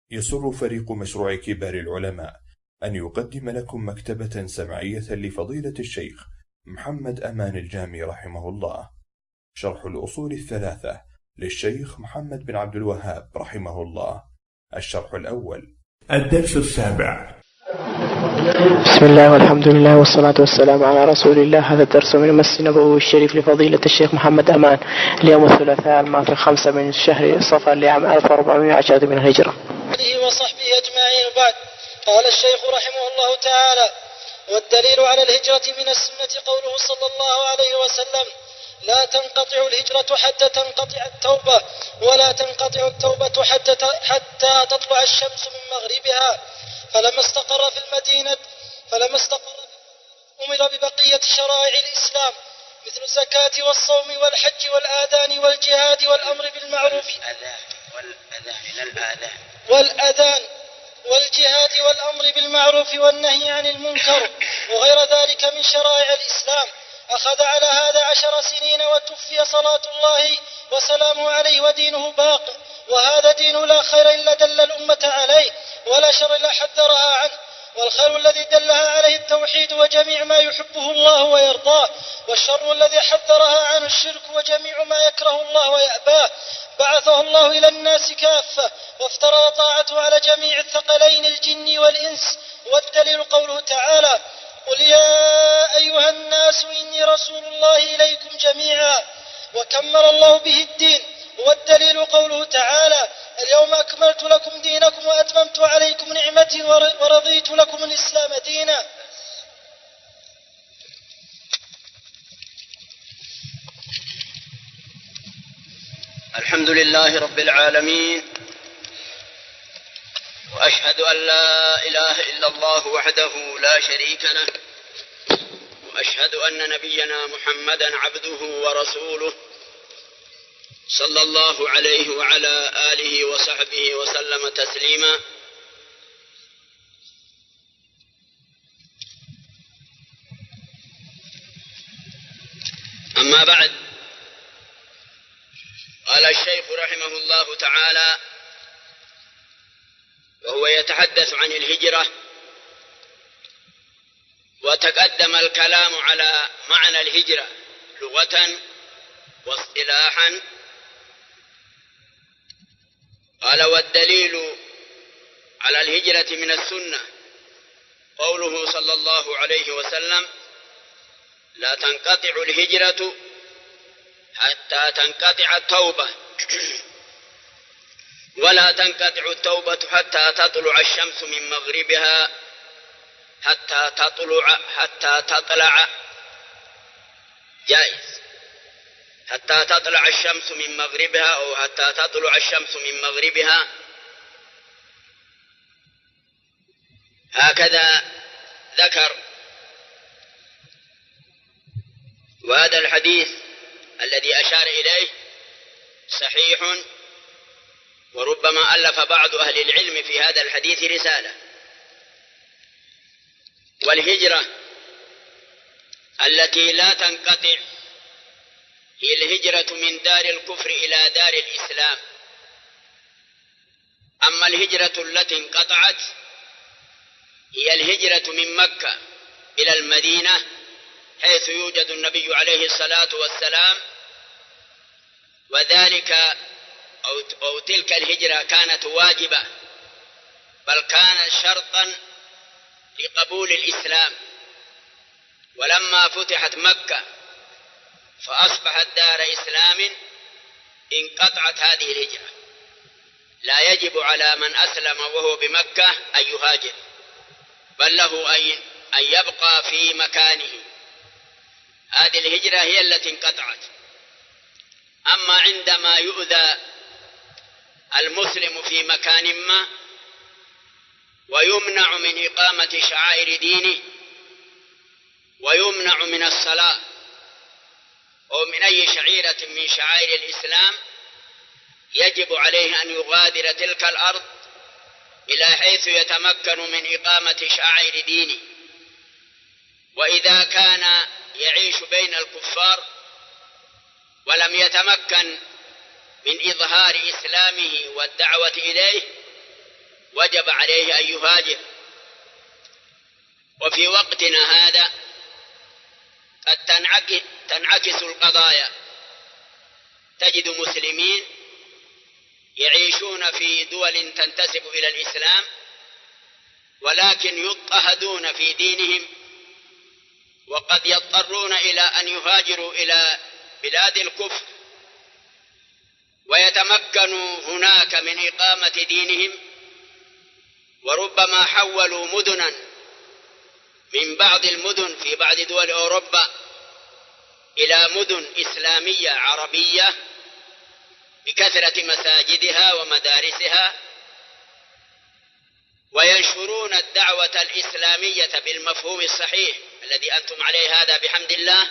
يسر فريق مشروع كبار العلماء أن يقدم لكم مكتبة سمعية لفضيلة الشيخ محمد أمان الجامي رحمه الله، شرح الأصول الثلاثة للشيخ محمد بن عبد الوهاب رحمه الله. الشرح الأول. الدرس السابع. بسم الله والحمد لله والصلاة والسلام على رسول الله. هذا الدرس من المسجد النبوي الشريف لفضيلة الشيخ محمد أمان، اليوم الثلاثاء الماضي 5 من شهر صفر لعام 1410 من الهجرة. وصحبه أجمعين. بعد، قال الشيخ رحمه الله تعالى: والدليل على الهجرة من السنة قوله صلى الله عليه وسلم: لا تنقطع الهجرة حتى تنقطع التوبة، ولا تنقطع التوبة حتى تطلع الشمس من مغربها. فلما استقر أمر ببقية شرائع الإسلام مثل الزكاة والصوم والحج والآذان والجهاد والأمر بالمعروف والأذان والجهاد والأمر بالمعروف والنهي عن المنكر وغير ذلك من شرائع الإسلام. أخذ على هذا 10 سنين وتوفي صلاة الله وسلامه عليه ودينه باق، وهذا دين لا خير إلا دل الأمة عليه، ولا شر إلا حذرها عنه. والخير الذي دلها عليه التوحيد وجميع ما يحبه الله ويرضاه، والشر الذي حذرها عنه الشرك وجميع ما يكره الله ويأباه. بعثه الله إلى الناس كافة، وافترض طاعته على جميع الثقلين الجن والإنس، والدليل قوله تعالى: قل يا أيها الناس إني رسول الله إليكم جميعا. وكمل الله به الدين، والدليل قوله تعالى: اليوم أكملت لكم دينكم وأتممت عليكم نعمتي ورضيت لكم الإسلام دينا. الحمد لله رب العالمين، وأشهد أن لا إله إلا الله وحده لا شريك له، وأشهد أن نبينا محمدا عبده ورسوله صلى الله عليه وعلى آله وصحبه وسلم تسليما. أما بعد، قال الشيخ رحمه الله تعالى وهو يتحدث عن الهجرة، وتقدم الكلام على معنى الهجرة لغة واصطلاحا. قال: والدليل على الهجرة من السنة قوله صلى الله عليه وسلم: لا تنقطع الهجرة حتى تنقطع التوبة، ولا تنقطع التوبة حتى تطلع الشمس من مغربها، حتى تطلع جائز، حتى تطلع الشمس من مغربها أو حتى تطلع الشمس من مغربها. هكذا ذكر. وهذا الحديث الذي أشار إليه صحيح، وربما ألف بعض أهل العلم في هذا الحديث رسالة. والهجرة التي لا تنقطع هي الهجرة من دار الكفر إلى دار الإسلام. أما الهجرة التي انقطعت هي الهجرة من مكة إلى المدينة، حيث يوجد النبي عليه الصلاة والسلام، وذلك أو تلك الهجرة كانت واجبة، بل كانت شرطا لقبول الإسلام. ولما فتحت مكة فأصبحت دار إسلام انقطعت هذه الهجرة. لا يجب على من أسلم وهو بمكة أن يهاجر، بل له أن يبقى في مكانه. هذه الهجرة هي التي انقطعت. أما عندما يؤذى المسلم في مكان ما ويمنع من إقامة شعائر دينه، ويمنع من الصلاة أو من أي شعيرة من شعائر الإسلام، يجب عليه أن يغادر تلك الأرض إلى حيث يتمكن من إقامة شعائر دينه. وإذا كان يعيش بين الكفار ولم يتمكن من إظهار إسلامه والدعوة إليه، عليه أن يهاجر. وفي وقتنا هذا قد تنعكس القضايا، تجد مسلمين يعيشون في دول تنتسب إلى الإسلام ولكن يضطهدون في دينهم، وقد يضطرون إلى أن يهاجروا إلى بلاد الكفر ويتمكنوا هناك من إقامة دينهم، وربما حولوا مدنا من بعض المدن في بعض دول أوروبا إلى مدن إسلامية عربية بكثرة مساجدها ومدارسها، وينشرون الدعوة الإسلامية بالمفهوم الصحيح الذي أنتم عليه هذا بحمد الله.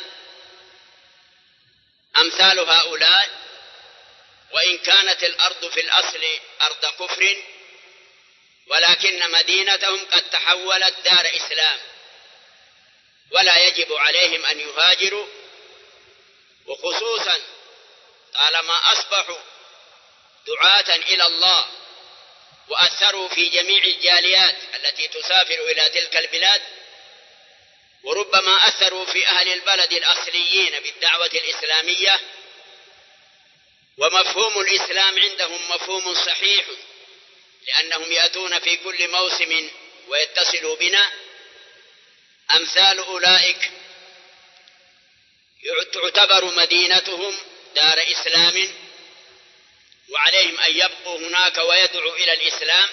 أمثال هؤلاء وإن كانت الأرض في الأصل أرض كفر، ولكن مدينتهم قد تحولت دار إسلام، ولا يجب عليهم أن يهاجروا، وخصوصا طالما أصبحوا دعاة إلى الله وأثروا في جميع الجاليات التي تسافر إلى تلك البلاد، وربما أثروا في أهل البلد الأصليين بالدعوة الإسلامية، ومفهوم الإسلام عندهم مفهوم صحيح لأنهم يأتون في كل موسم ويتصلوا بنا. أمثال أولئك تعتبر مدينتهم دار إسلام، وعليهم أن يبقوا هناك ويدعوا إلى الإسلام،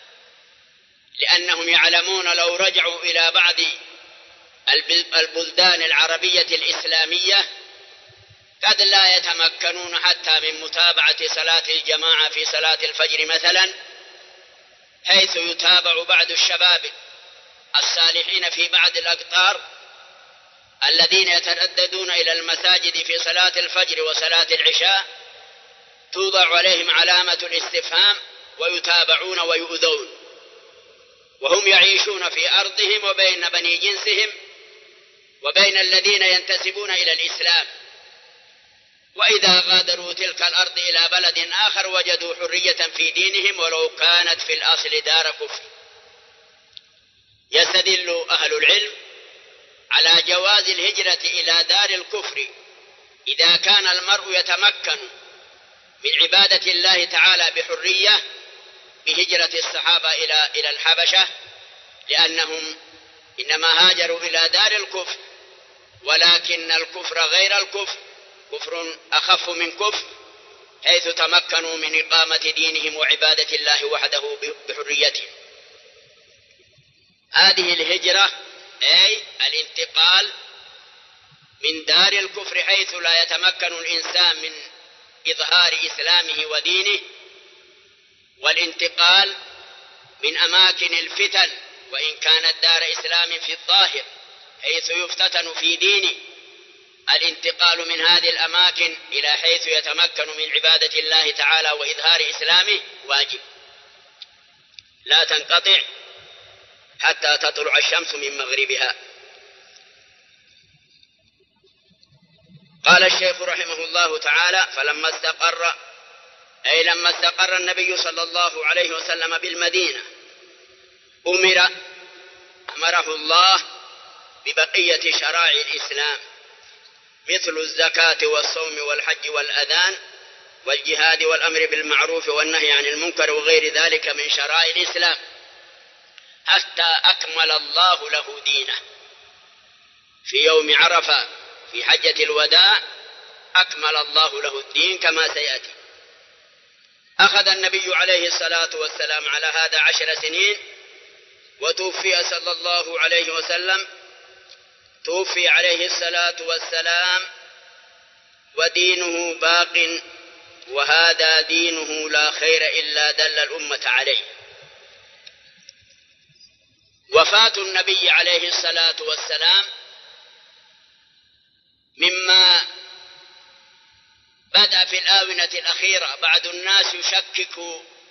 لأنهم يعلمون لو رجعوا إلى بعض البلدان العربية الإسلامية قد لا يتمكنون حتى من متابعة صلاة الجماعة في صلاة الفجر مثلا، حيث يتابع بعض الشباب الصالحين في بعض الأقطار الذين يترددون إلى المساجد في صلاة الفجر وصلاة العشاء، توضع عليهم علامة الاستفهام ويتابعون ويؤذون، وهم يعيشون في أرضهم وبين بني جنسهم وبين الذين ينتسبون إلى الإسلام، وإذا غادروا تلك الأرض إلى بلد آخر وجدوا حرية في دينهم ولو كانت في الأصل دار كفر. يستدل أهل العلم على جواز الهجرة إلى دار الكفر إذا كان المرء يتمكن من عبادة الله تعالى بحرية، بهجرة الصحابة إلى الحبشة، لأنهم إنما هاجروا إلى دار الكفر، ولكن الكفر غير الكفر، كفر أخف من كفر، حيث تمكنوا من إقامة دينهم وعبادة الله وحده بحريتهم. هذه الهجرة أي الانتقال من دار الكفر حيث لا يتمكن الإنسان من إظهار إسلامه ودينه، والانتقال من أماكن الفتن وإن كانت دار إسلام في الظاهر حيث يفتتن في دينه، الانتقال من هذه الأماكن إلى حيث يتمكن من عبادة الله تعالى وإظهار إسلامه واجب، لا تنقطع حتى تطلع الشمس من مغربها. قال الشيخ رحمه الله تعالى: فلما استقر، أي لما استقر النبي صلى الله عليه وسلم بالمدينة، أمره الله ببقية شرائع الإسلام مثل الزكاة والصوم والحج والأذان والجهاد والأمر بالمعروف والنهي عن المنكر وغير ذلك من شرائع الإسلام، حتى أكمل الله له دينه. في يوم عرفة في حجة الوداع أكمل الله له الدين كما سيأتي. أخذ النبي عليه الصلاة والسلام على هذا 10 سنين، وتوفي صلى الله عليه وسلم، توفي عليه الصلاة والسلام ودينه باق، وهذا دينه لا خير إلا دل الأمة عليه. وفاة النبي عليه الصلاة والسلام مما بدأ في الآونة الأخيرة بعض الناس يشكك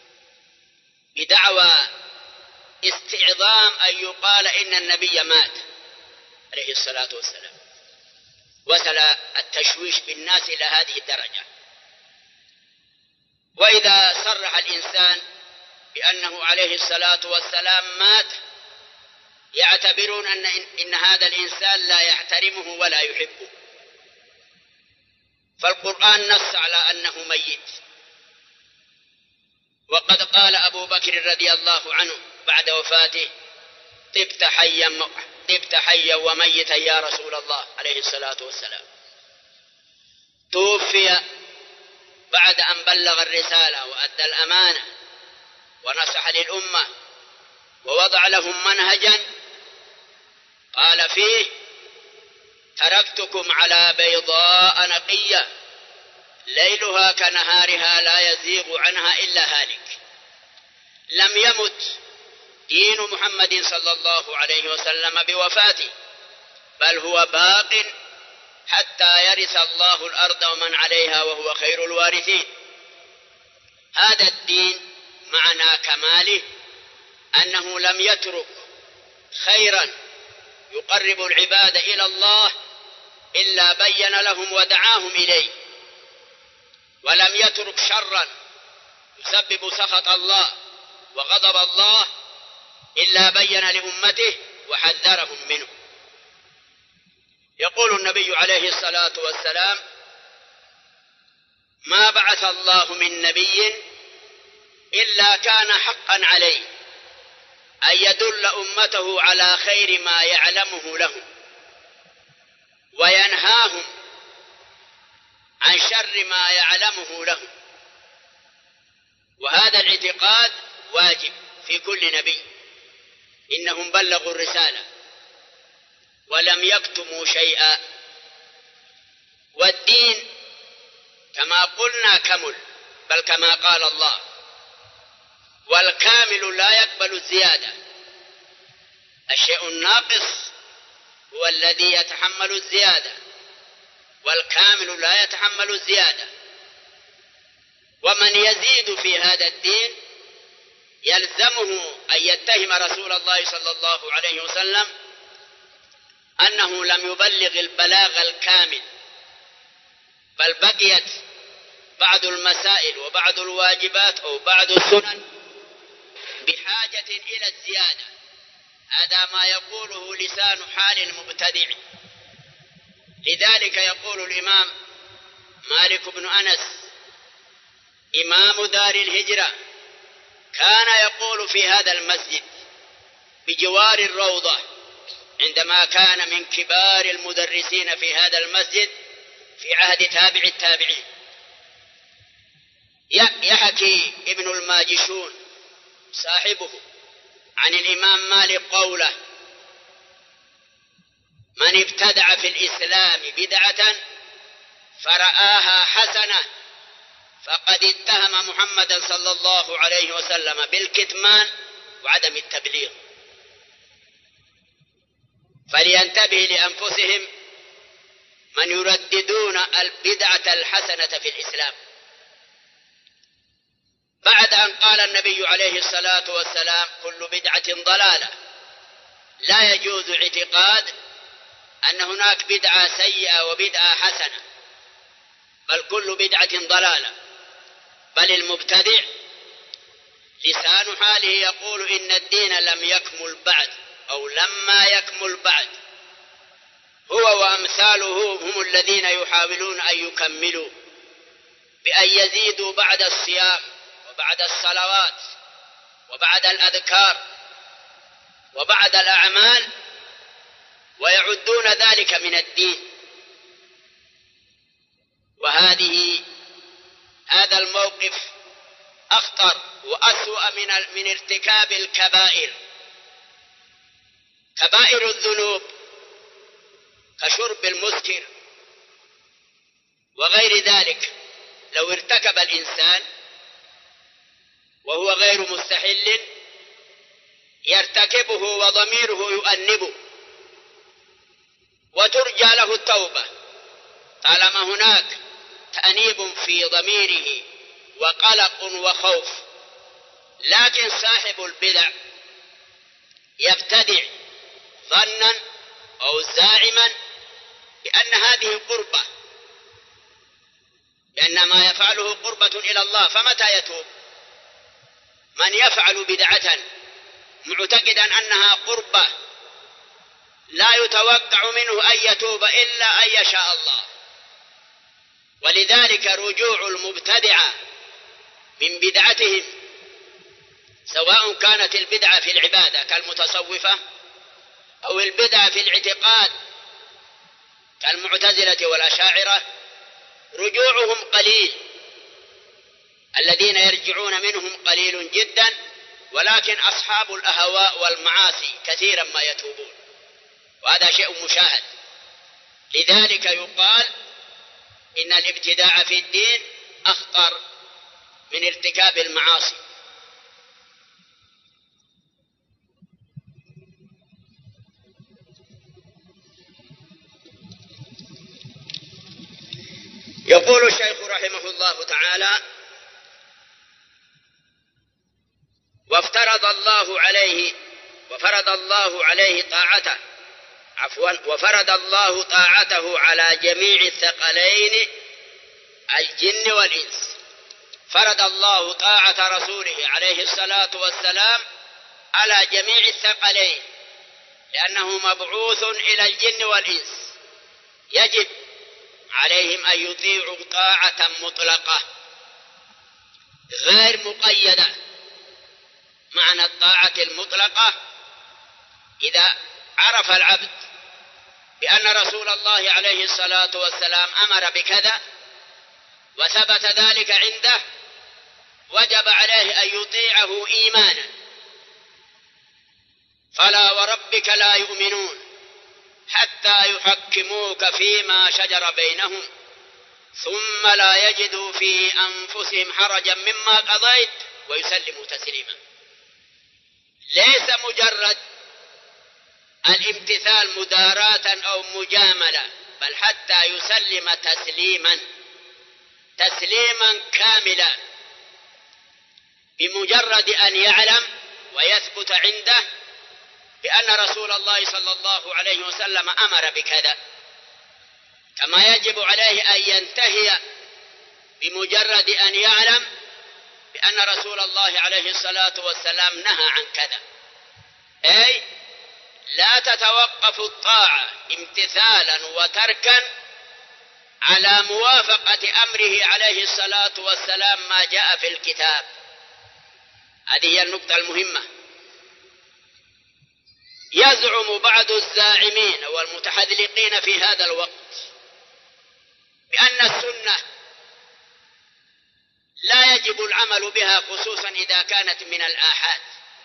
بدعوى استعظام أن يقال إن النبي مات عليه الصلاة والسلام، وصل التشويش بالناس إلى هذه الدرجة. وإذا صرح الإنسان بأنه عليه الصلاة والسلام مات يعتبرون إن هذا الإنسان لا يحترمه ولا يحبه، فالقرآن نص على أنه ميت. وقد قال أبو بكر رضي الله عنه بعد وفاته: طبت حيا وميتا يا رسول الله عليه الصلاة والسلام. توفي بعد أن بلغ الرسالة وأدى الأمانة ونصح للأمة ووضع لهم منهجا قال فيه: تركتكم على بيضاء نقية ليلها كنهارها لا يزيغ عنها إلا هالك. لم يمت دين محمد صلى الله عليه وسلم بوفاته، بل هو باق حتى يرث الله الأرض ومن عليها وهو خير الوارثين. هذا الدين معنى كماله أنه لم يترك خيرا يقرب العباد إلى الله إلا بين لهم ودعاهم إليه، ولم يترك شرا يسبب سخط الله وغضب الله إلا بين لأمته وحذرهم منه. يقول النبي عليه الصلاة والسلام: ما بعث الله من نبي إلا كان حقا عليه أن يدل أمته على خير ما يعلمه لهم وينهاهم عن شر ما يعلمه لهم. وهذا الاعتقاد واجب في كل نبي، إنهم بلغوا الرسالة ولم يكتموا شيئا. والدين كما قلنا كمل، بل كما قال الله: والكامل لا يقبل الزيادة. الشيء الناقص هو الذي يتحمل الزيادة، والكامل لا يتحمل الزيادة. ومن يزيد في هذا الدين يلزمه أن يتهم رسول الله صلى الله عليه وسلم أنه لم يبلغ البلاغ الكامل، بل بقيت بعض المسائل وبعض الواجبات أو بعض السنن بحاجة إلى الزيادة. هذا ما يقوله لسان حال المبتدع. لذلك يقول الإمام مالك بن أنس إمام دار الهجرة: كان يقول في هذا المسجد بجوار الروضة عندما كان من كبار المدرسين في هذا المسجد في عهد تابع التابعين. يحكي ابن الماجشون صاحبه عن الإمام مالك قوله: من ابتدع في الإسلام بدعة فرآها حسنة فقد اتهم محمدا صلى الله عليه وسلم بالكتمان وعدم التبليغ. فلينتبه لأنفسهم من يرددون البدعة الحسنة في الإسلام. بعد أن قال النبي عليه الصلاة والسلام: كل بدعة ضلالة، لا يجوز اعتقاد أن هناك بدعة سيئة وبدعة حسنة، بل كل بدعة ضلالة. بل المبتدع لسان حاله يقول إن الدين لم يكمل بعد أو لما يكمل بعد. هو وأمثاله هم الذين يحاولون أن يكملوا بأن يزيدوا بعد الصيام وبعد الصلوات وبعد الأذكار وبعد الأعمال، ويعدون ذلك من الدين. هذا الموقف أخطر وأسوأ من ارتكاب الكبائر. كبائر الذنوب كشرب المسكر وغير ذلك لو ارتكب الإنسان وهو غير مستحل يرتكبه وضميره يؤنبه وترجى له التوبة طالما هناك تأنيب في ضميره وقلق وخوف. لكن صاحب البدع يبتدع ظنا أو زاعما بأن هذه قربة، لأن ما يفعله قربة إلى الله، فمتى يتوب؟ من يفعل بدعة معتقدا أنها قربة لا يتوقع منه أن يتوب إلا أن يشاء الله. ولذلك رجوع المبتدعة من بدعتهم، سواء كانت البدعة في العبادة كالمتصوفة أو البدعة في الاعتقاد كالمعتزلة والأشاعرة، رجوعهم قليل، الذين يرجعون منهم قليل جدا، ولكن أصحاب الأهواء والمعاصي كثيرا ما يتوبون، وهذا شيء مشاهد. لذلك يقال إن الابتداع في الدين أخطر من ارتكاب المعاصي. يقول الشيخ رحمه الله تعالى: وفرض الله طاعته على جميع الثقلين الجن والإنس. فرض الله طاعة رسوله عليه الصلاة والسلام على جميع الثقلين، لأنه مبعوث إلى الجن والإنس، يجب عليهم أن يطيعوا طاعة مطلقة غير مقيدة. معنى الطاعة المطلقة: إذا عرف العبد بأن رسول الله عليه الصلاة والسلام أمر بكذا وثبت ذلك عنده، وجب عليه أن يطيعه إيمانا. فلا وربك لا يؤمنون حتى يحكموك فيما شجر بينهم ثم لا يجدوا في أنفسهم حرجا مما قضيت ويسلموا تسليما. ليس مجرد الامتثال مداراة أو مجاملة، بل حتى يسلم تسليما كاملا، بمجرد أن يعلم ويثبت عنده بأن رسول الله صلى الله عليه وسلم أمر بكذا، كما يجب عليه أن ينتهي بمجرد أن يعلم بأن رسول الله عليه الصلاة والسلام نهى عن كذا. أي لا تتوقف الطاعة امتثالا وتركا على موافقة أمره عليه الصلاة والسلام ما جاء في الكتاب. هذه هي النقطة المهمة. يزعم بعض الزاعمين والمتحذلقين في هذا الوقت بأن السنة لا يجب العمل بها، خصوصا إذا كانت من الآحاد،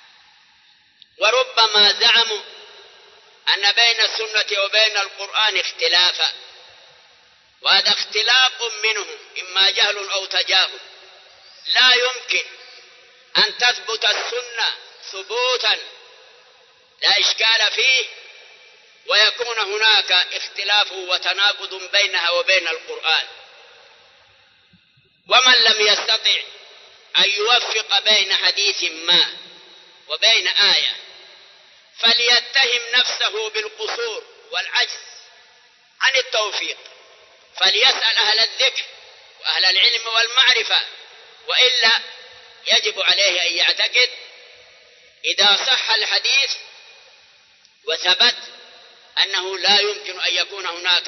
وربما زعموا أن بين السنة وبين القرآن اختلافا، وهذا اختلاف منهم، إما جهل أو تجاهل. لا يمكن أن تثبت السنة ثبوتا لا إشكال فيه ويكون هناك اختلاف وتناقض بينها وبين القرآن. ومن لم يستطع أن يوفق بين حديث ما وبين آية فليتهم نفسه بالقصور والعجز عن التوفيق، فليسأل أهل الذكر وأهل العلم والمعرفة، وإلا يجب عليه أن يعتقد إذا صح الحديث وثبت أنه لا يمكن أن يكون هناك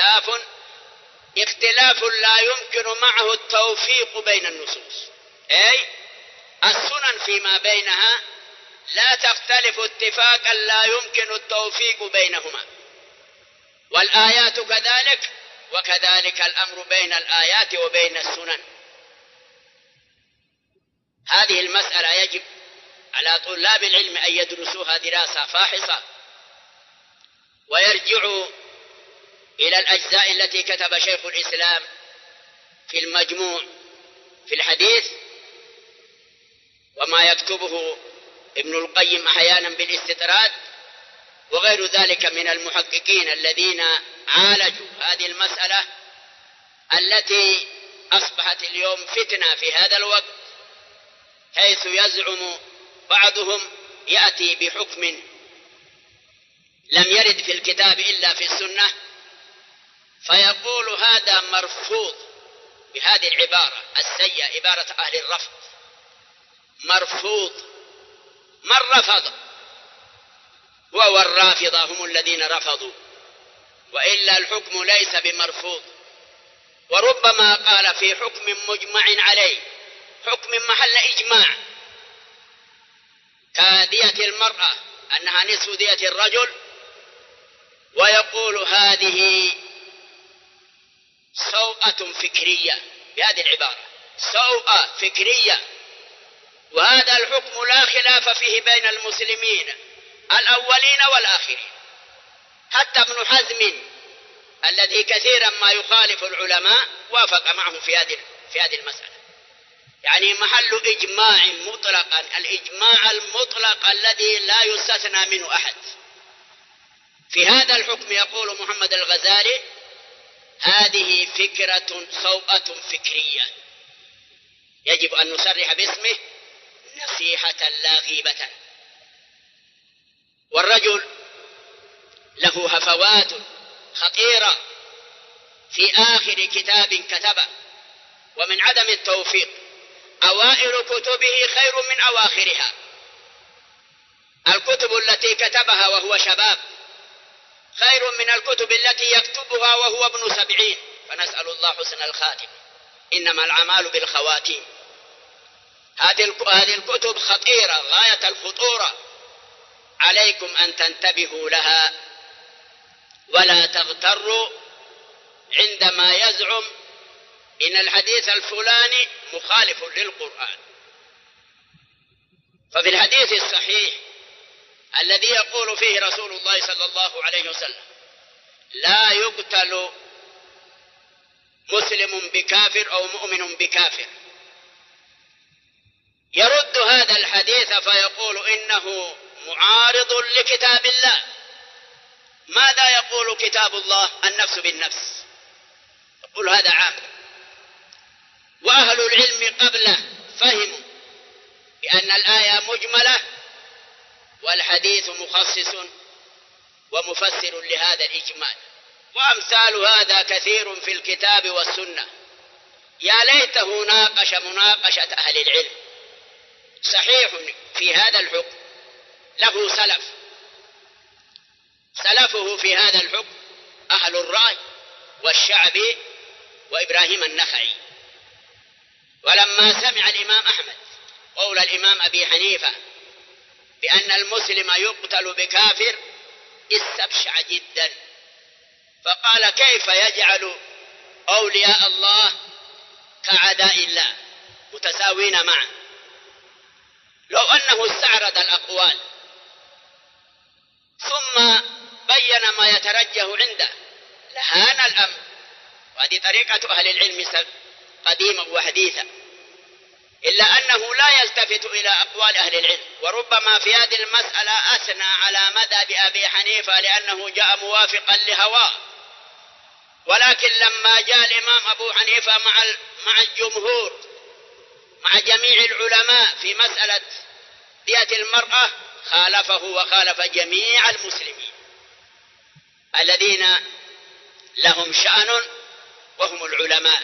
اختلاف لا يمكن معه التوفيق بين النصوص، أي السنن فيما بينها لا تختلف اتفاقا لا يمكن التوفيق بينهما، والآيات كذلك، وكذلك الأمر بين الآيات وبين السنن. هذه المسألة يجب على طلاب العلم أن يدرسوها دراسة فاحصة، ويرجعوا إلى الأجزاء التي كتب شيخ الإسلام في المجموع في الحديث، وما يكتبه ابن القيم أحيانا بالاستطراد، وغير ذلك من المحققين الذين عالجوا هذه المسألة التي أصبحت اليوم فتنة في هذا الوقت، حيث يزعم بعضهم يأتي بحكم لم يرد في الكتاب إلا في السنة، فيقول هذا مرفوض بهذه العبارة السيئة، عبارة أهل الرفض، مرفوض. من رفض؟ هو والرافضة هم الذين رفضوا، وإلا الحكم ليس بمرفوض. وربما قال في حكم مجمع عليه، حكم محل إجماع، كدية المرأة أنها نصف دية الرجل، ويقول هذه سوءة فكرية بهذه العبارة، سوءة فكرية. وهذا الحكم لا خلاف فيه بين المسلمين الأولين والآخرين. حتى ابن حزم الذي كثيرا ما يخالف العلماء وافق معه في هذه المسألة. يعني محل إجماع مطلقا، الإجماع المطلق الذي لا يستثنى منه أحد. في هذا الحكم يقول محمد الغزالي هذه فكرة سوءة فكرية يجب أن نصرح باسمه نصيحة لا غيبة. والرجل له هفوات خطيرة في آخر كتاب كتبه، ومن عدم التوفيق أوائل كتبه خير من أواخرها. الكتب التي كتبها وهو شباب خير من الكتب التي يكتبها وهو ابن 70، فنسأل الله حسن الخاتم، إنما الأعمال بالخواتيم. هذه الكتب خطيرة غاية الخطورة، عليكم أن تنتبهوا لها ولا تغتروا عندما يزعم إن الحديث الفلاني مخالف للقرآن. ففي الحديث الصحيح الذي يقول فيه رسول الله صلى الله عليه وسلم لا يقتل مسلم بكافر أو مؤمن بكافر، يرد هذا الحديث فيقول إنه معارض لكتاب الله. ماذا يقول كتاب الله؟ النفس بالنفس، يقول هذا عام. وأهل العلم قبله فهموا بأن الآية مجملة والحديث مخصص ومفسر لهذا الإجمال. وأمثال هذا كثير في الكتاب والسنة، يا ليته ناقش مناقشة أهل العلم. صحيح في هذا الحكم له سلف، سلفه في هذا الحكم أهل الرأي والشعبي وإبراهيم النخعي. ولما سمع الإمام أحمد قول الإمام أبي حنيفة بأن المسلم يقتل بكافر استبشع جدا، فقال كيف يجعل أولياء الله كأعداء الله متساوين معه؟ لو أنه استعرض الأقوال ثم بين ما يترجح عنده لهان الأمر. وهذه طريقة أهل العلم قديما وحديثا، إلا أنه لا يلتفت إلى أقوال أهل العلم. وربما في هذه المسألة أثنى على مذهب أبي حنيفة لأنه جاء موافقا لهواه، ولكن لما جاء الإمام أبو حنيفة مع الجمهور مع جميع العلماء في مسألة دية المرأة خالفه وخالف جميع المسلمين الذين لهم شأن وهم العلماء.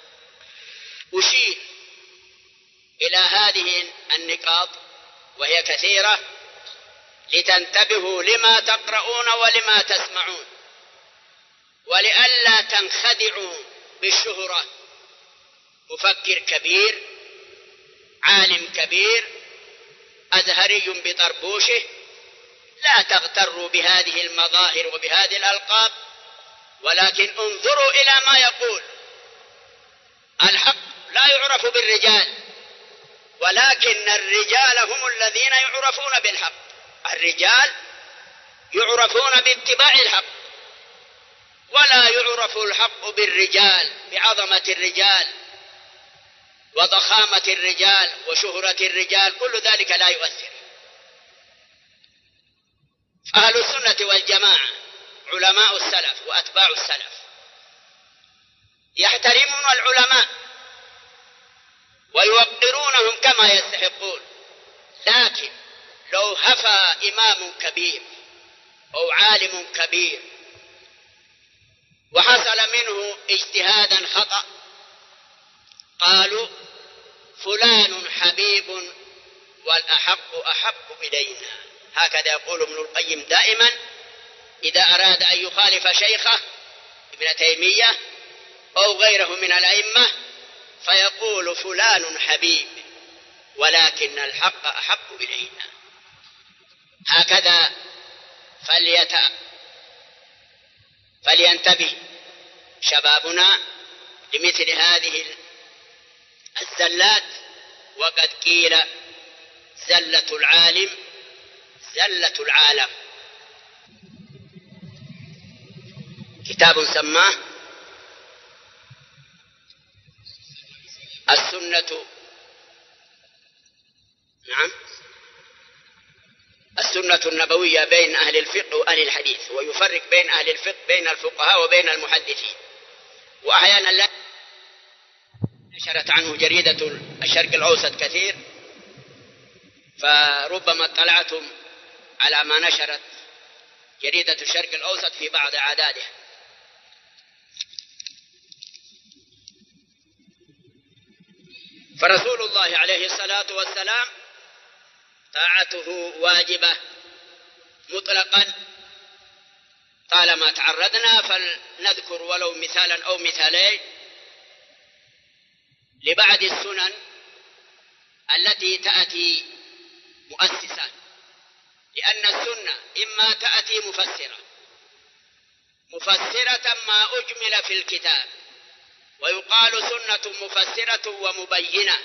أشير إلى هذه النقاط وهي كثيرة لتنتبهوا لما تقرؤون ولما تسمعون، ولئلا تنخدعوا بالشهرة. مفكر كبير، عالم كبير، أزهري بطربوشه، لا تغتروا بهذه المظاهر وبهذه الألقاب، ولكن انظروا إلى ما يقول. الحق لا يعرف بالرجال، ولكن الرجال هم الذين يعرفون بالحق. الرجال يعرفون باتباع الحق، ولا يعرف الحق بالرجال بعظمة الرجال وضخامة الرجال وشهرة الرجال، كل ذلك لا يؤثر. أهل السنة والجماعة علماء السلف وأتباع السلف يحترمون العلماء ويوقرونهم كما يستحقون، لكن لو هفى إمام كبير أو عالم كبير وحصل منه اجتهادا خطأ قالوا فلان حبيب والأحق أحب إلينا. هكذا يقول ابن القيم دائما إذا أراد أن يخالف شيخه ابن تيمية أو غيره من الأئمة فيقول فلان حبيب ولكن الحق أحب إلينا. هكذا فلينتبه شبابنا لمثل هذه الزلات. وقد قيل زلة العالم زلة العالم. كتاب سماه السنة السنة النبوية بين أهل الفقه وأهل الحديث، ويفرق بين أهل الفقه بين الفقهاء وبين المحدثين. وأحيانا لا نشرت عنه جريدة الشرق الأوسط كثير، فربما اطلعتم على ما نشرت جريدة الشرق الأوسط في بعض أعدادها. فرسول الله عليه الصلاة والسلام طاعته واجبة مطلقا. طالما تعرضنا فلنذكر ولو مثالا أو مثالين لبعض السنن التي تأتي مؤسسة، لأن السنة إما تأتي مفسرة ما أجمل في الكتاب، ويقال سنة مفسرة ومبينة،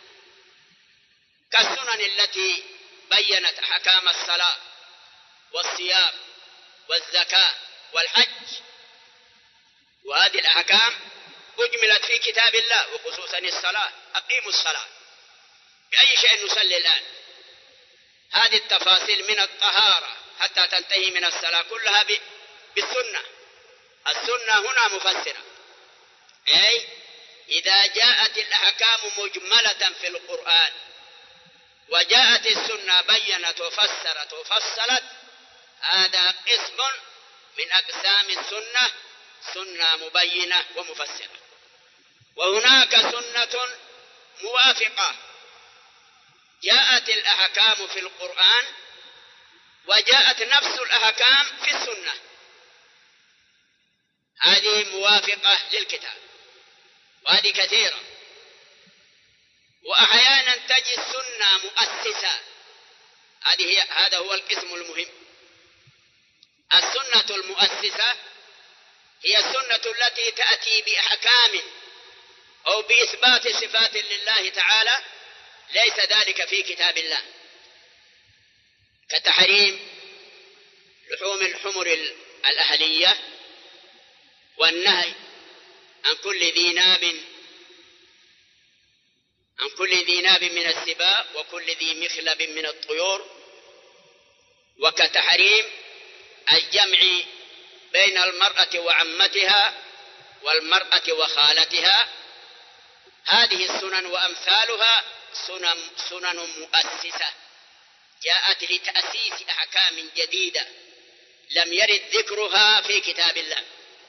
كالسنن التي بينت أحكام الصلاة والصيام والزكاة والحج. وهذه الأحكام أجملت في كتاب الله، وخصوصا الصلاة، أقيموا الصلاة. بأي شيء نصلي الآن؟ هذه التفاصيل من الطهارة حتى تنتهي من الصلاة كلها بالسنة. السنة هنا مفسرة، أي إذا جاءت الأحكام مجملة في القرآن وجاءت السنة بينت وفسرت وفصلت، هذا قسم من أقسام السنة، سنة مبينة ومفسرة. وهناك سنة موافقة، جاءت الأحكام في القرآن وجاءت نفس الأحكام في السنة، هذه موافقة للكتاب، وهذه كثيرة. وأحيانا تجد سنة مؤسسة، هذا هو القسم المهم. السنة المؤسسة هي السنة التي تأتي بأحكام أو بإثبات صفات لله تعالى ليس ذلك في كتاب الله، كتحريم لحوم الحمر الأهلية، والنهي عن كل ذي ناب من السباع وكل ذي مخلب من الطيور، وكتحريم الجمع بين المرأة وعمتها والمرأة وخالتها. هذه السنن وأمثالها سنن مؤسسة جاءت لتأسيس أحكام جديدة لم يرد ذكرها في كتاب الله.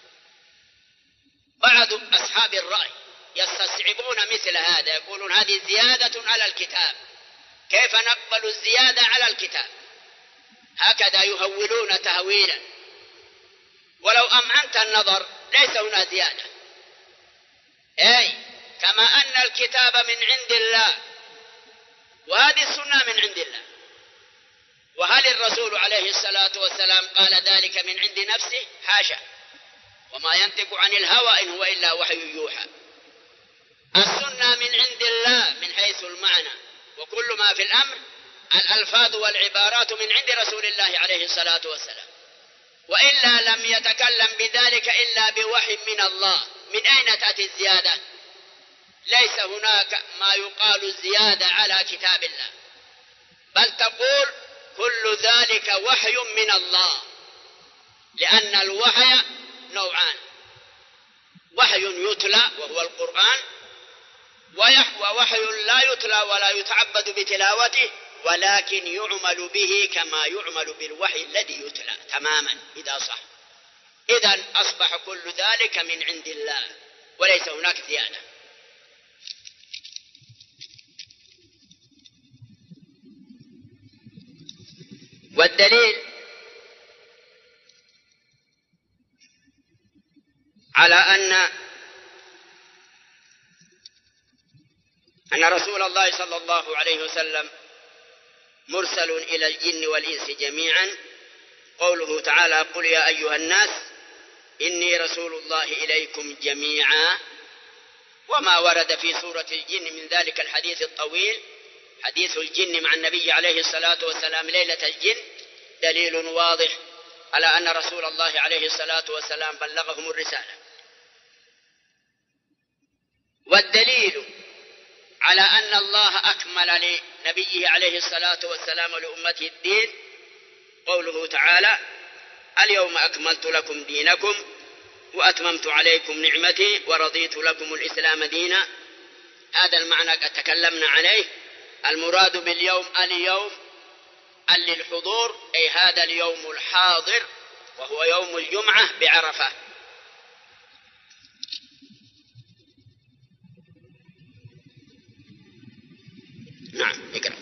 بعض أصحاب الرأي يستصعبون مثل هذا، يقولون هذه زيادة على الكتاب، كيف نقبل الزيادة على الكتاب؟ هكذا يهولون تهويلا، ولو أمعنت النظر ليس هنا زيادة، أي كما أن الكتاب من عند الله وهذه السنة من عند الله. وهل الرسول عليه الصلاة والسلام قال ذلك من عند نفسه؟ حاشا، وما ينطق عن الهوى إن هو إلا وحي يوحى. السنة من عند الله من حيث المعنى، وكل ما في الأمر الألفاظ والعبارات من عند رسول الله عليه الصلاة والسلام، وإلا لم يتكلم بذلك إلا بوحي من الله. من أين تأتي الزيادة؟ ليس هناك ما يقال الزيادة على كتاب الله، بل تقول كل ذلك وحي من الله، لأن الوحي نوعان: وحي يتلى وهو القرآن، ووحي لا يتلى ولا يتعبد بتلاوته ولكن يعمل به كما يعمل بالوحي الذي يتلى تماما إذا صح. إذن أصبح كل ذلك من عند الله وليس هناك زيادة. والدليل على أن رسول الله صلى الله عليه وسلم مرسل إلى الجن والإنس جميعا قوله تعالى: قل يا أيها الناس إني رسول الله إليكم جميعا. وما ورد في سورة الجن من ذلك الحديث الطويل، حديث الجن مع النبي عليه الصلاة والسلام ليلة الجن، دليل واضح على أن رسول الله عليه الصلاة والسلام بلغهم الرسالة. والدليل على أن الله أكمل لنبيه عليه الصلاة والسلام ولأمته الدين قوله تعالى: اليوم أكملت لكم دينكم وأتممت عليكم نعمتي ورضيت لكم الإسلام دينا. هذا المعنى قد تكلمنا عليه. المراد باليوم اليوم للحضور، أي هذا اليوم الحاضر وهو يوم الجمعة بعرفة. نعم، اقرأ.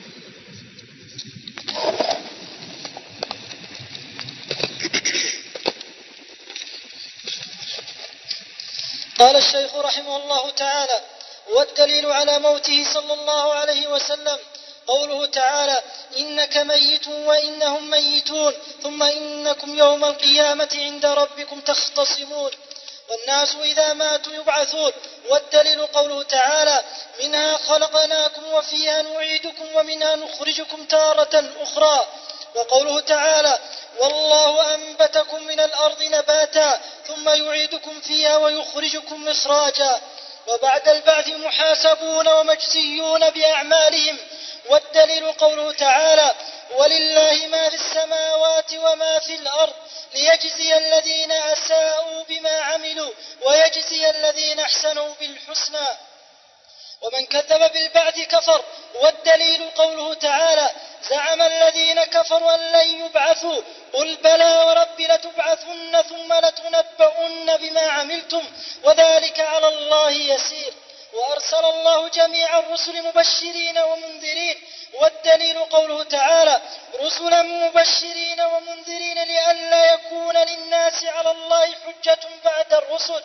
قال الشيخ رحمه الله تعالى: والدليل على موته صلى الله عليه وسلم قوله تعالى: إنك ميت وإنهم ميتون ثم إنكم يوم القيامة عند ربكم تختصمون، والناس إذا ماتوا يبعثون. والدليل قوله تعالى: منها خلقناكم وفيها نعيدكم ومنها نخرجكم تارة أخرى. وقوله تعالى: والله أنبتكم من الأرض نباتا ثم يعيدكم فيها ويخرجكم إخراجا. وبعد البعث محاسبون ومجزيون بأعمالهم. والدليل قوله تعالى: ولله ما في السماوات وما في الأرض ليجزي الذين أساءوا بما عملوا ويجزي الذين أحسنوا بالحسنى. ومن كذب بالبعث كفر. والدليل قوله تعالى: زعم الذين كفروا أن لن يبعثوا قل بلى ورب لتبعثن ثم لتنبؤن بما عملتم وذلك على الله يسير. وأرسل الله جميع الرسل مبشرين ومنذرين. والدليل قوله تعالى: رسلا مبشرين ومنذرين لئلا يكون للناس على الله حجة بعد الرسل.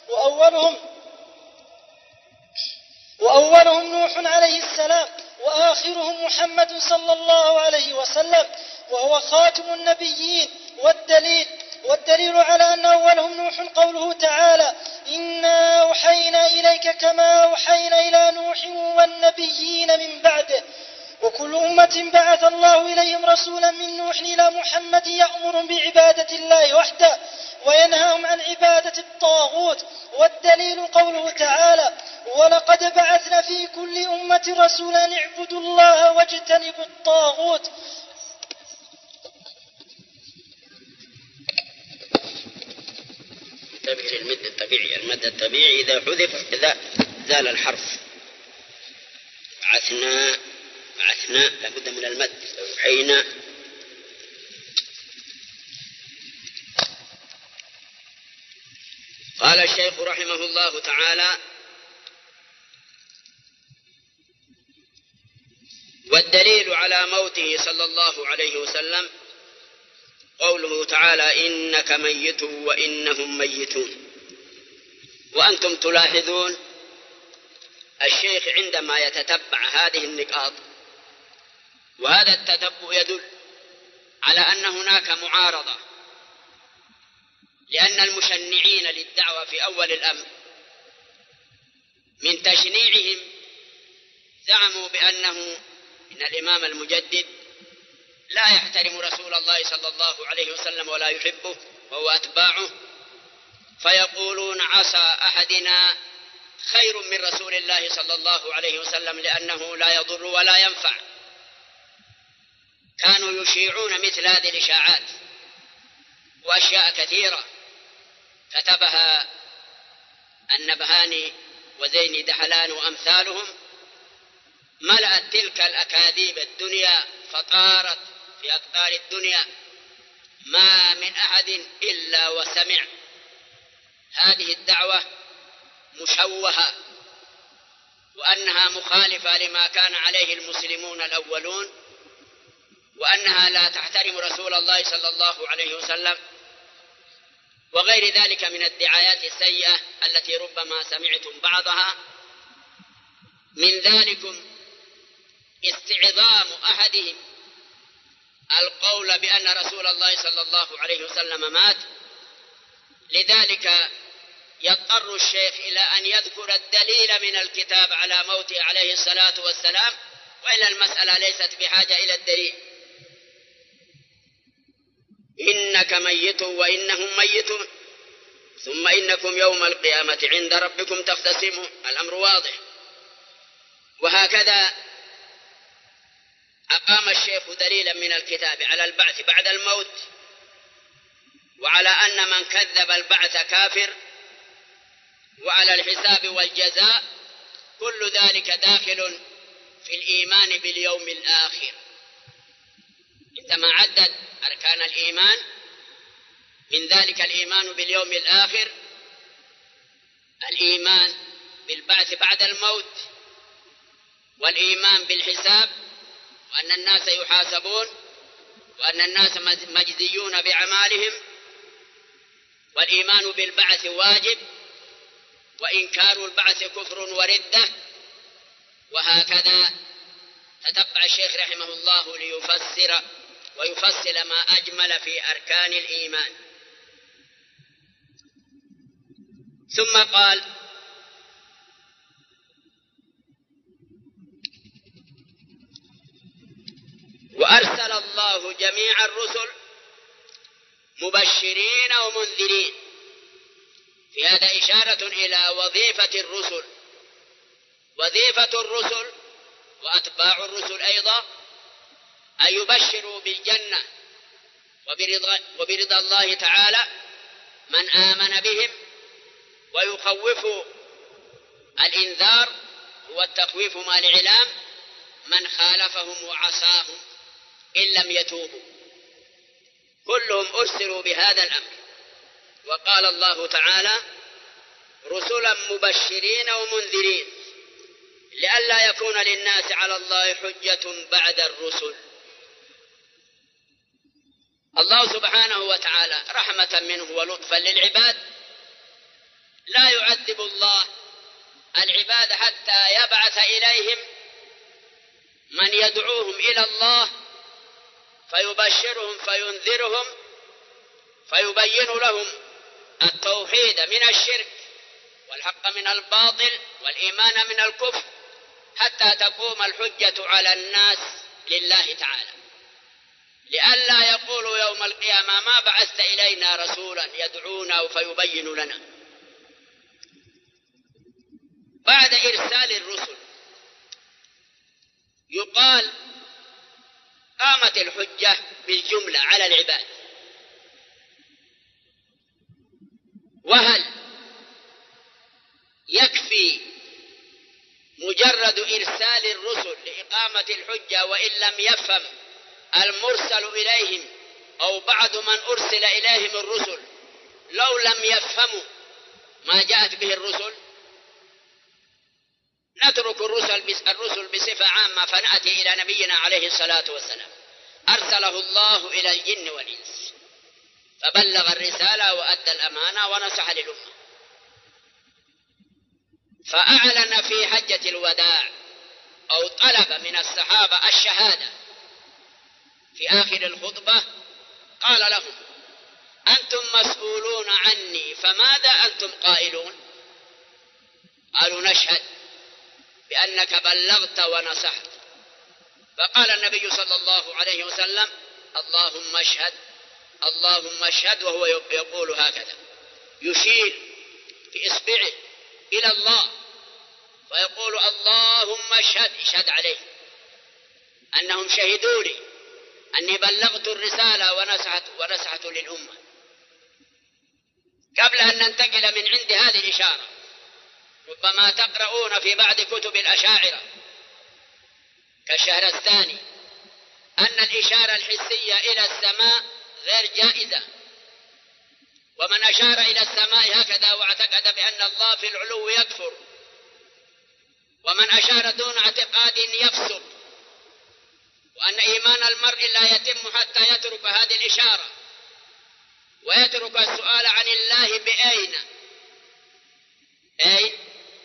وأولهم نوح عليه السلام وآخرهم محمد صلى الله عليه وسلم وهو خاتم النبيين. والدليل على أن أولهم نوح قوله تعالى: إنا أوحينا إليك كما أوحينا إلى نوح والنبيين من بعده. وكل أمة بعث الله إليهم رسولا من نوح إلى محمد يأمر بعبادة الله وحده وينهاهم عن عبادة الطاغوت. والدليل قوله تعالى: ولقد بعثنا في كل أمة رسولا أن اعبدوا الله واجتنبوا الطاغوت. تبع المد الطبيعي إذا حذف إذا زال الحرف. بعثنا لابد من المد. أوحينا. قال الشيخ رحمه الله تعالى: والدليل على موته صلى الله عليه وسلم قوله تعالى: إنك ميت وإنهم ميتون. وأنتم تلاحظون الشيخ عندما يتتبع هذه النقاط، وهذا التتبع يدل على أن هناك معارضة، لأن المشنعين للدعوة في أول الأمر من تشنيعهم زعموا بأنه إن الإمام المجدد لا يحترم رسول الله صلى الله عليه وسلم ولا يحبه وهو أتباعه، فيقولون عسى أحدنا خير من رسول الله صلى الله عليه وسلم لأنه لا يضر ولا ينفع. كانوا يشيعون مثل هذه الإشاعات وأشياء كثيرة كتبها النبهاني وزين دحلان وأمثالهم، ملأت تلك الأكاذيب الدنيا فطارت في أقطار الدنيا، ما من أحد إلا وسمع هذه الدعوة مشوهة وأنها مخالفة لما كان عليه المسلمون الأولون، وأنها لا تحترم رسول الله صلى الله عليه وسلم، وغير ذلك من الدعايات السيئة التي ربما سمعتم بعضها. من ذلكم استعظام أحدهم القول بأن رسول الله صلى الله عليه وسلم مات، لذلك يضطر الشيخ إلى أن يذكر الدليل من الكتاب على موته عليه الصلاة والسلام، وإلا المسألة ليست بحاجة إلى الدليل. إنك ميت وإنهم ميتون ثم إنكم يوم القيامة عند ربكم تختصمون. الأمر واضح. وهكذا أقام الشيخ دليلا من الكتاب على البعث بعد الموت، وعلى أن من كذب البعث كافر، وعلى الحساب والجزاء. كل ذلك داخل في الإيمان باليوم الآخر. عندما عدد أركان الإيمان من ذلك الإيمان باليوم الآخر، الإيمان بالبعث بعد الموت، والإيمان بالحساب، وأن الناس يحاسبون، وأن الناس مجزيون بأعمالهم، والإيمان بالبعث واجب، وإنكار البعث كفر وردة. وهكذا تتبع الشيخ رحمه الله ليفسر ويفصل ما أجمل في أركان الإيمان. ثم قال: وأرسل الله جميع الرسل مبشرين ومنذرين. في هذا إشارة إلى وظيفة الرسل. وظيفة الرسل وأتباع الرسل أيضا أن يبشروا بالجنة وبرضا الله تعالى من آمن بهم، ويخوفوا الإنذار هو التخويف مع الإعلام من خالفهم وعصاهم إن لم يتوبوا. كلهم أرسلوا بهذا الأمر. وقال الله تعالى: رسلا مبشرين ومنذرين لئلا يكون للناس على الله حجة بعد الرسل. الله سبحانه وتعالى رحمة منه ولطفا للعباد لا يعذب الله العباد حتى يبعث إليهم من يدعوهم إلى الله فيبشرهم فينذرهم فيبين لهم التوحيد من الشرك والحق من الباطل والإيمان من الكفر، حتى تقوم الحجة على الناس لله تعالى، لئلا يقولوا يوم القيامة ما بعثت إلينا رسولا يدعونا فيبين لنا. بعد إرسال الرسل يقال قامت الحجة بالجملة على العباد. وهل يكفي مجرد إرسال الرسل لإقامة الحجة وإن لم يفهم المرسل إليهم أو بعض من أرسل إليهم الرسل لو لم يفهموا ما جاءت به الرسل؟ نترك الرسل بصفة عامة فنأتي إلى نبينا عليه الصلاة والسلام. أرسله الله إلى الجن والإنس فبلغ الرسالة وأدى الأمانة ونصح للأمة، فأعلن في حجة الوداع أو طلب من الصحابة الشهادة. في آخر الخطبة قال لهم: أنتم مسؤولون عني فماذا أنتم قائلون؟ قالوا: نشهد بأنك بلغت ونصحت. فقال النبي صلى الله عليه وسلم: اللهم اشهد اللهم اشهد، وهو يقول هكذا، يشير بإصبعه إلى الله ويقول: اللهم اشهد، اشهد عليه أنهم شهدوا لي أني بلغت الرسالة ونصحت للأمة. قبل أن ننتقل من عند هذه الإشارة، ربما تقرؤون في بعض كتب الأشاعرة كالشهر الثاني أن الإشارة الحسية إلى السماء غير جائزة، ومن أشار إلى السماء هكذا واعتقد بأن الله في العلو يكفر، ومن أشار دون اعتقاد يفسق. وأن إيمان المرء لا يتم حتى يترك هذه الإشارة ويترك السؤال عن الله بأين. أين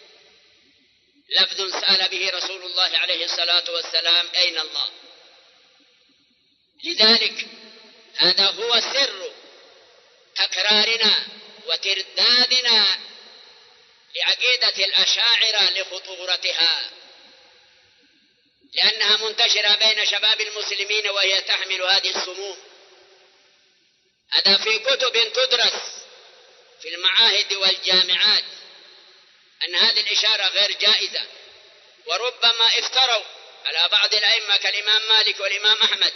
لفظ سأل به رسول الله عليه الصلاة والسلام أين الله. لذلك هذا هو سر تكرارنا وتردادنا لعقيدة الأشاعرة لخطورتها، لأنها منتشرة بين شباب المسلمين وهي تحمل هذه السموم. هذا في كتب تدرس في المعاهد والجامعات أن هذه الإشارة غير جائزة، وربما افتروا على بعض الأئمة كالإمام مالك والإمام أحمد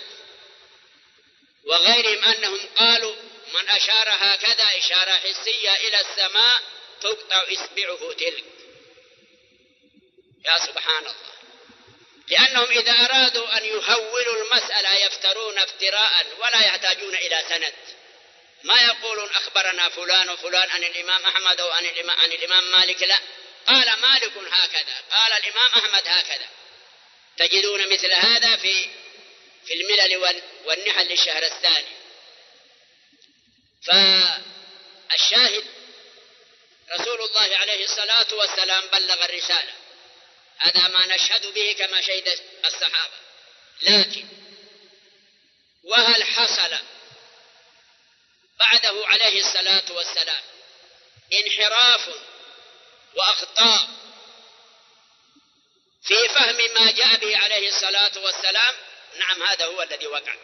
وغيرهم أنهم قالوا من أشار هكذا إشارة حسية إلى السماء تقطع إصبعه تلك. يا سبحان الله، لأنهم إذا أرادوا أن يهولوا المسألة يفترون افتراء ولا يحتاجون إلى سند. ما يقولون أخبرنا فلان وفلان عن الإمام أحمد أو عن الإمام مالك، لا، قال مالك هكذا، قال الإمام أحمد هكذا. تجدون مثل هذا في الملل والنحل للشهرستاني. فالشاهد رسول الله عليه الصلاة والسلام بلغ الرسالة، هذا ما نشهد به كما شهد الصحابة. لكن وهل حصل بعده عليه الصلاة والسلام انحراف وأخطاء في فهم ما جاء به عليه الصلاة والسلام؟ نعم، هذا هو الذي وقع.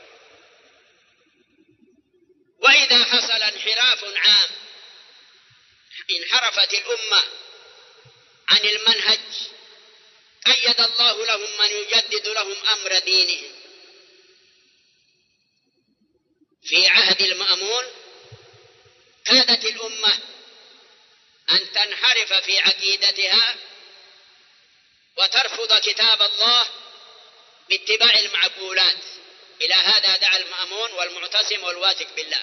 وإذا حصل انحراف عام انحرفت الأمة عن المنهج قيد الله لهم من يجدد لهم أمر دينهم. في عهد المأمون كادت الأمة أن تنحرف في عقيدتها وترفض كتاب الله باتباع المعقولات. إلى هذا دعا المأمون والمعتصم والواثق بالله.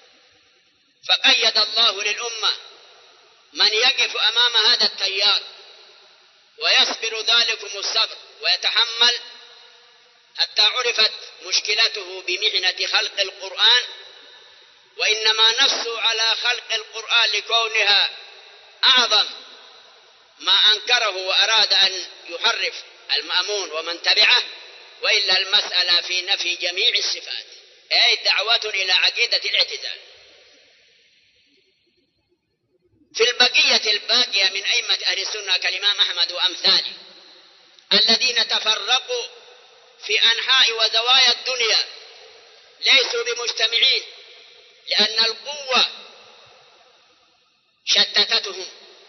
فقيد الله للأمة من يقف أمام هذا التيار ويصبر ذلكم الصبر ويتحمل حتى عرفت مشكلته بمحنة خلق القرآن. وإنما نصوا على خلق القرآن لكونها أعظم ما أنكره وأراد أن يحرف المأمون ومن تبعه، وإلا المسألة في نفي جميع الصفات، أي دعوة إلى عقيدة الاعتزال. في البقية الباقية من أئمة أهل السنة كالإمام أحمد وأمثاله الذين تفرقوا في أنحاء وزوايا الدنيا ليسوا بمجتمعين، لأن القوة شتتتهم،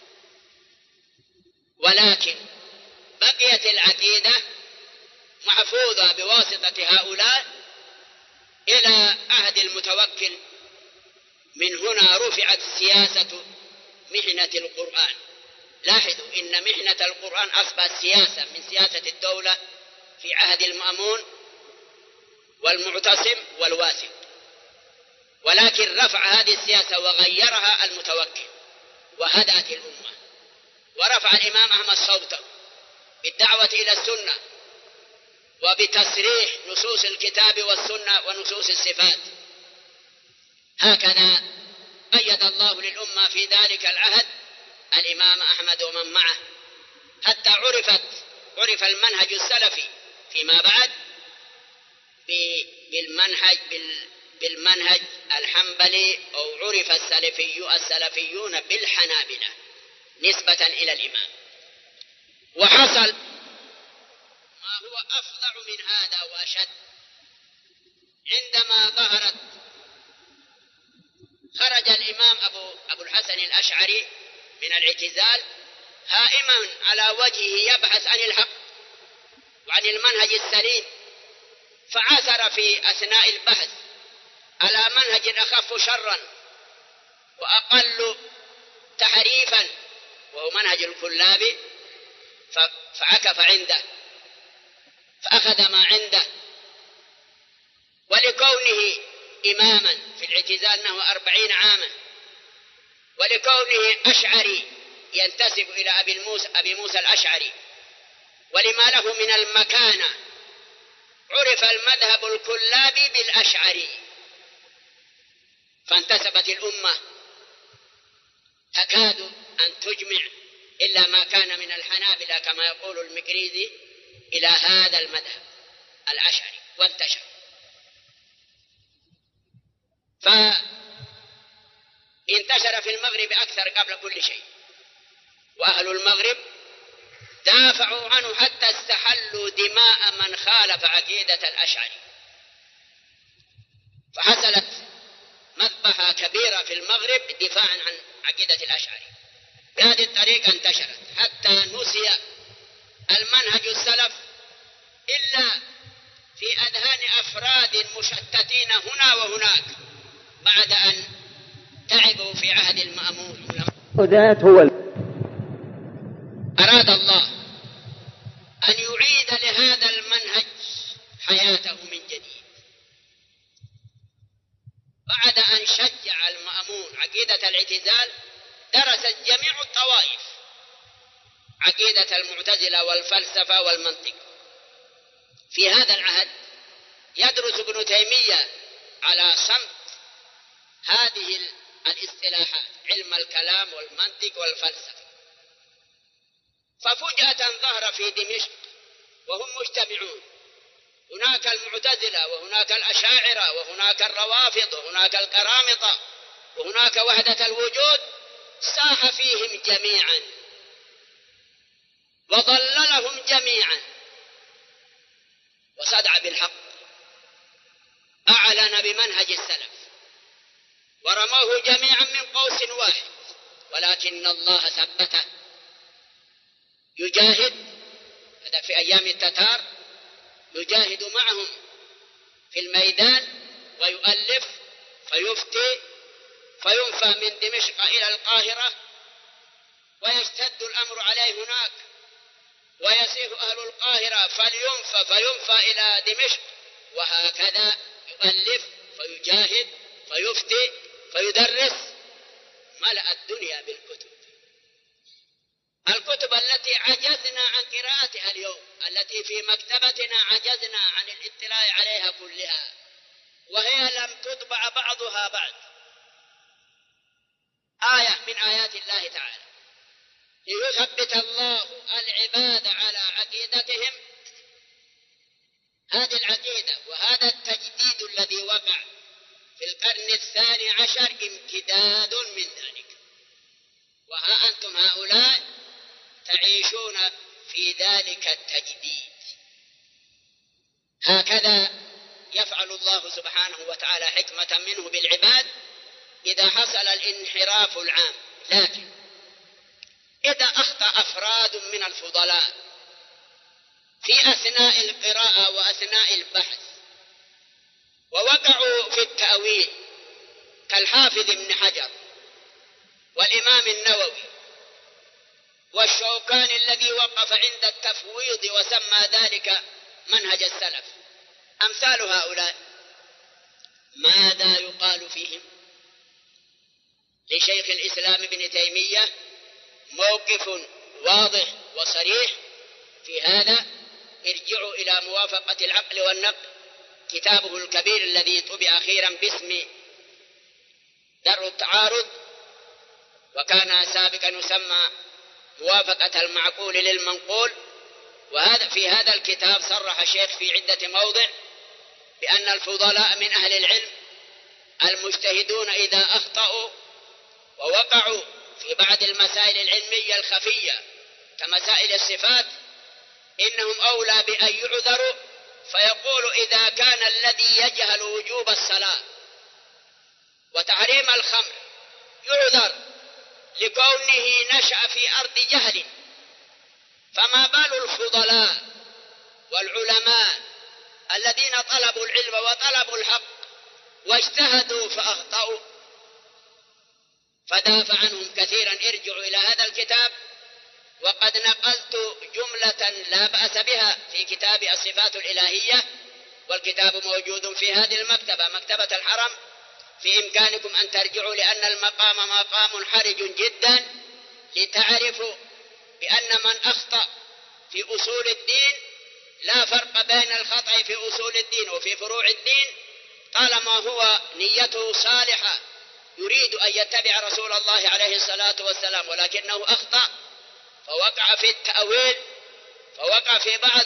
ولكن بقيت العقيدة محفوظة بواسطة هؤلاء إلى عهد المتوكل. من هنا رفعت سياسة محنة القرآن. لاحظوا إن محنة القرآن أصبحت سياسة من سياسة الدولة في عهد المأمون والمعتصم والواثق، ولكن رفع هذه السياسة وغيرها المتوكل وهدأت الأمة. ورفع الإمام أحمد صوته بالدعوة إلى السنة وبتصريح نصوص الكتاب والسنة ونصوص الصفات. هكذا قيد الله للأمة في ذلك العهد الإمام أحمد ومن معه، حتى عرف المنهج السلفي فيما بعد بالمنهج الحنبلي، أو عرف السلفيون بالحنابلة نسبة إلى الإمام. وحصل ما هو أفظع من هذا وأشد عندما خرج الإمام أبو الحسن الأشعري من الاعتزال هائما على وجهه يبحث عن الحق وعن المنهج السليم، فعثر في أثناء البحث على منهج أخف شرا وأقل تحريفا، وهو منهج الكلابي، فعكف عنده فأخذ ما عنده. ولكونه إماما في الاعتزال نحو 40 عاما، ولكونه أشعري ينتسب إلى أبي موسى الأشعري، ولما له من المكانة عرف المذهب الكلابي بالأشعري، فانتسبت الأمة تكاد أن تجمع إلا ما كان من الحنابلة كما يقول المكريزي إلى هذا المذهب الأشعري وانتشر. فانتشر في المغرب أكثر قبل كل شيء، وأهل المغرب دافعوا عنه حتى استحلوا دماء من خالف عقيدة الأشعري، فحصلت مذبحة كبيرة في المغرب دفاعا عن عقيدة الأشعري. بهذه الطريقة انتشرت حتى نسي المنهج السلف إلا في أذهان أفراد مشتتين هنا وهناك بعد أن تعبوا في عهد المأمون. أراد الله أن يعيد لهذا المنهج حياته من جديد بعد أن شجع المأمون عقيدة الاعتزال. درست جميع الطوائف عقيدة المعتزلة والفلسفة والمنطق. في هذا العهد يدرس ابن تيمية على صمت هذه الاصطلاحات، علم الكلام والمنطق والفلسفة. ففجأة ظهر في دمشق وهم مجتمعون، هناك المعتزلة وهناك الأشاعرة وهناك الروافض وهناك القرامطة وهناك وحدة الوجود، ساح فيهم جميعا وضللهم جميعا وصدع بالحق، أعلن بمنهج السلف ورموه جميعا من قوس واحد، ولكن الله ثبته يجاهد. هذا في أيام التتار يجاهد معهم في الميدان ويؤلف فيفتي فينفى من دمشق إلى القاهرة، ويشتد الأمر عليه هناك، ويسير أهل القاهرة فينفى إلى دمشق، وهكذا يؤلف فيجاهد فيفتي فيدرس. ملأ الدنيا بالكتب، الكتب التي عجزنا عن قراءتها اليوم، التي في مكتبتنا عجزنا عن الاطلاع عليها كلها، وهي لم تطبع بعضها بعد. آية من آيات الله تعالى ليثبت الله العباد على عقيدتهم. هذه العقيدة وهذا التجديد الذي وقع في القرن 12 امتداد من ذلك، وها أنتم هؤلاء تعيشون في ذلك التجديد. هكذا يفعل الله سبحانه وتعالى حكمة منه بالعباد إذا حصل الانحراف العام. لكن إذا أخطأ أفراد من الفضلاء في أثناء القراءة وأثناء البحث ووقعوا في التأويل كالحافظ ابن حجر والإمام النووي والشوكاني الذي وقف عند التفويض وسمى ذلك منهج السلف، أمثال هؤلاء ماذا يقال فيهم؟ لشيخ الإسلام ابن تيمية موقف واضح وصريح في هذا. ارجعوا إلى موافقة العقل والنقل، كتابه الكبير الذي طبع أخيرا باسم درء التعارض، وكان سابقا يسمى موافقة المعقول للمنقول. وهذا في هذا الكتاب صرح الشيخ في عدة موضع بأن الفضلاء من أهل العلم المجتهدون إذا أخطأوا ووقعوا في بعض المسائل العلمية الخفية كمسائل الصفات إنهم أولى بأن يعذروا، فيقول إذا كان الذي يجهل وجوب الصلاة وتحريم الخمر يعذر لكونه نشأ في أرض جهل، فما بال الفضلاء والعلماء الذين طلبوا العلم وطلبوا الحق واجتهدوا فأخطأوا؟ فدافع عنهم كثيرا. ارجعوا إلى هذا الكتاب، وقد نقلت جملة لا بأس بها في كتاب الصفات الإلهية، والكتاب موجود في هذه المكتبة، مكتبة الحرم. في إمكانكم أن ترجعوا، لأن المقام مقام حرج جدا، لتعرفوا بأن من أخطأ في أصول الدين لا فرق بين الخطأ في أصول الدين وفي فروع الدين طالما هو نيته صالحة يريد أن يتبع رسول الله عليه الصلاة والسلام، ولكنه أخطأ فوقع في التأويل، فوقع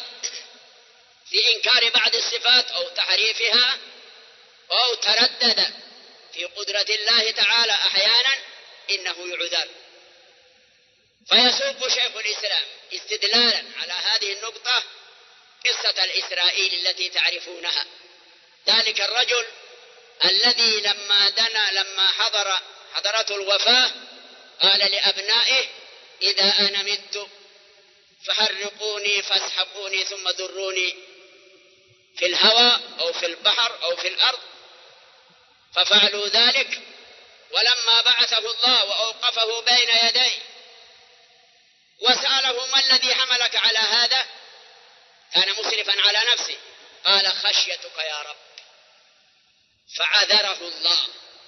في إنكار بعض الصفات أو تحريفها، أو تردد في قدرة الله تعالى أحيانا، إنه يعذر. فيسوق شيخ الإسلام استدلالا على هذه النقطة قصة الإسرائيل التي تعرفونها. ذلك الرجل الذي لما حضرته الوفاة قال لأبنائه: إذا أنا مت فحرقوني فاسحقوني ثم ذروني في الهواء أو في البحر أو في الأرض، ففعلوا ذلك. ولما بعثه الله وأوقفه بين يديه وسأله: ما الذي حملك على هذا؟ كان مسرفا على نفسه، قال: خشيتك يا رب. فعذره الله،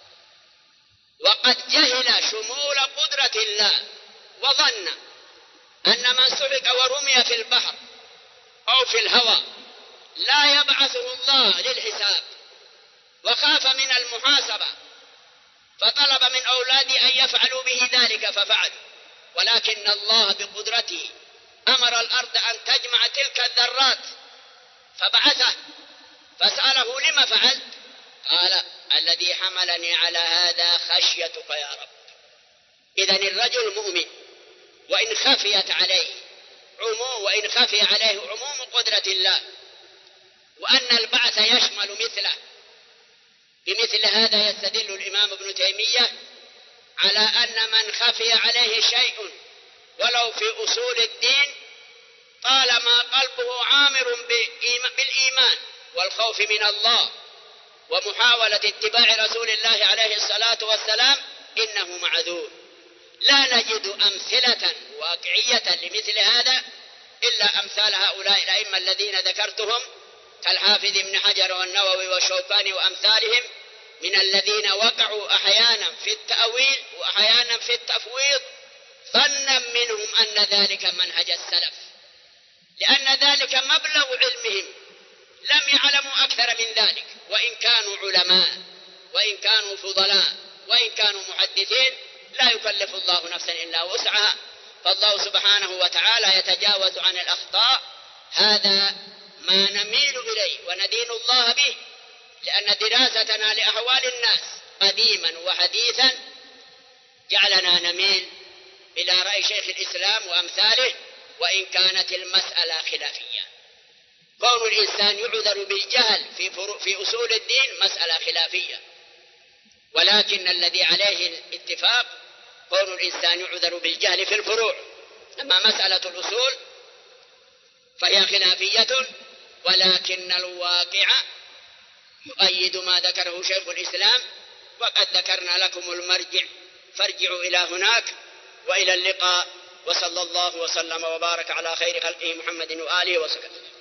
وقد جهل شمول قدرة الله، وظن أن من سحق ورمي في البحر أو في الهواء لا يبعثه الله للحساب، وخاف من المحاسبة، فطلب من أولاده أن يفعلوا به ذلك ففعلوا. ولكن الله بقدرته أمر الأرض أن تجمع تلك الذرات فبعثه، فسأله: لما فعلت؟ قال: الذي حملني على هذا خشيتك يا رب. إذن الرجل مؤمن وإن خفي عليه عموم قدرة الله، وأن البعث يشمل مثله. بمثل هذا يستدل الإمام ابن تيمية على أن من خفي عليه شيء ولو في أصول الدين طالما قلبه عامر بالإيمان والخوف من الله ومحاولة اتباع رسول الله عليه الصلاة والسلام إنه معذور. لا نجد أمثلة واقعية لمثل هذا إلا أمثال هؤلاء الأئمة الذين ذكرتهم كالحافظ ابن حجر والنووي والشوكاني وأمثالهم، من الذين وقعوا أحيانا في التأويل وأحيانا في التفويض ظنا منهم أن ذلك منهج السلف، لأن ذلك مبلغ علمهم، لم يعلموا أكثر من ذلك، وإن كانوا علماء وإن كانوا فضلاء وإن كانوا محدثين لا يكلف الله نفسا إلا وسعها. فالله سبحانه وتعالى يتجاوز عن الأخطاء. هذا ما نميل إليه وندين الله به، لأن دراستنا لأحوال الناس قديما وحديثا جعلنا نميل إلى رأي شيخ الإسلام وأمثاله، وإن كانت المسألة خلافية. كون الإنسان يعذر بالجهل في أصول الدين مسألة خلافية، ولكن الذي عليه الاتفاق كون الإنسان يعذر بالجهل في الفروع. أما مسألة الأصول فهي خلافية، ولكن الواقع يؤيد ما ذكره شيخ الإسلام، وقد ذكرنا لكم المرجع، فارجعوا إلى هناك. وإلى اللقاء، وصلى الله وسلم وبارك على خير خلقه محمد وآله وسلم.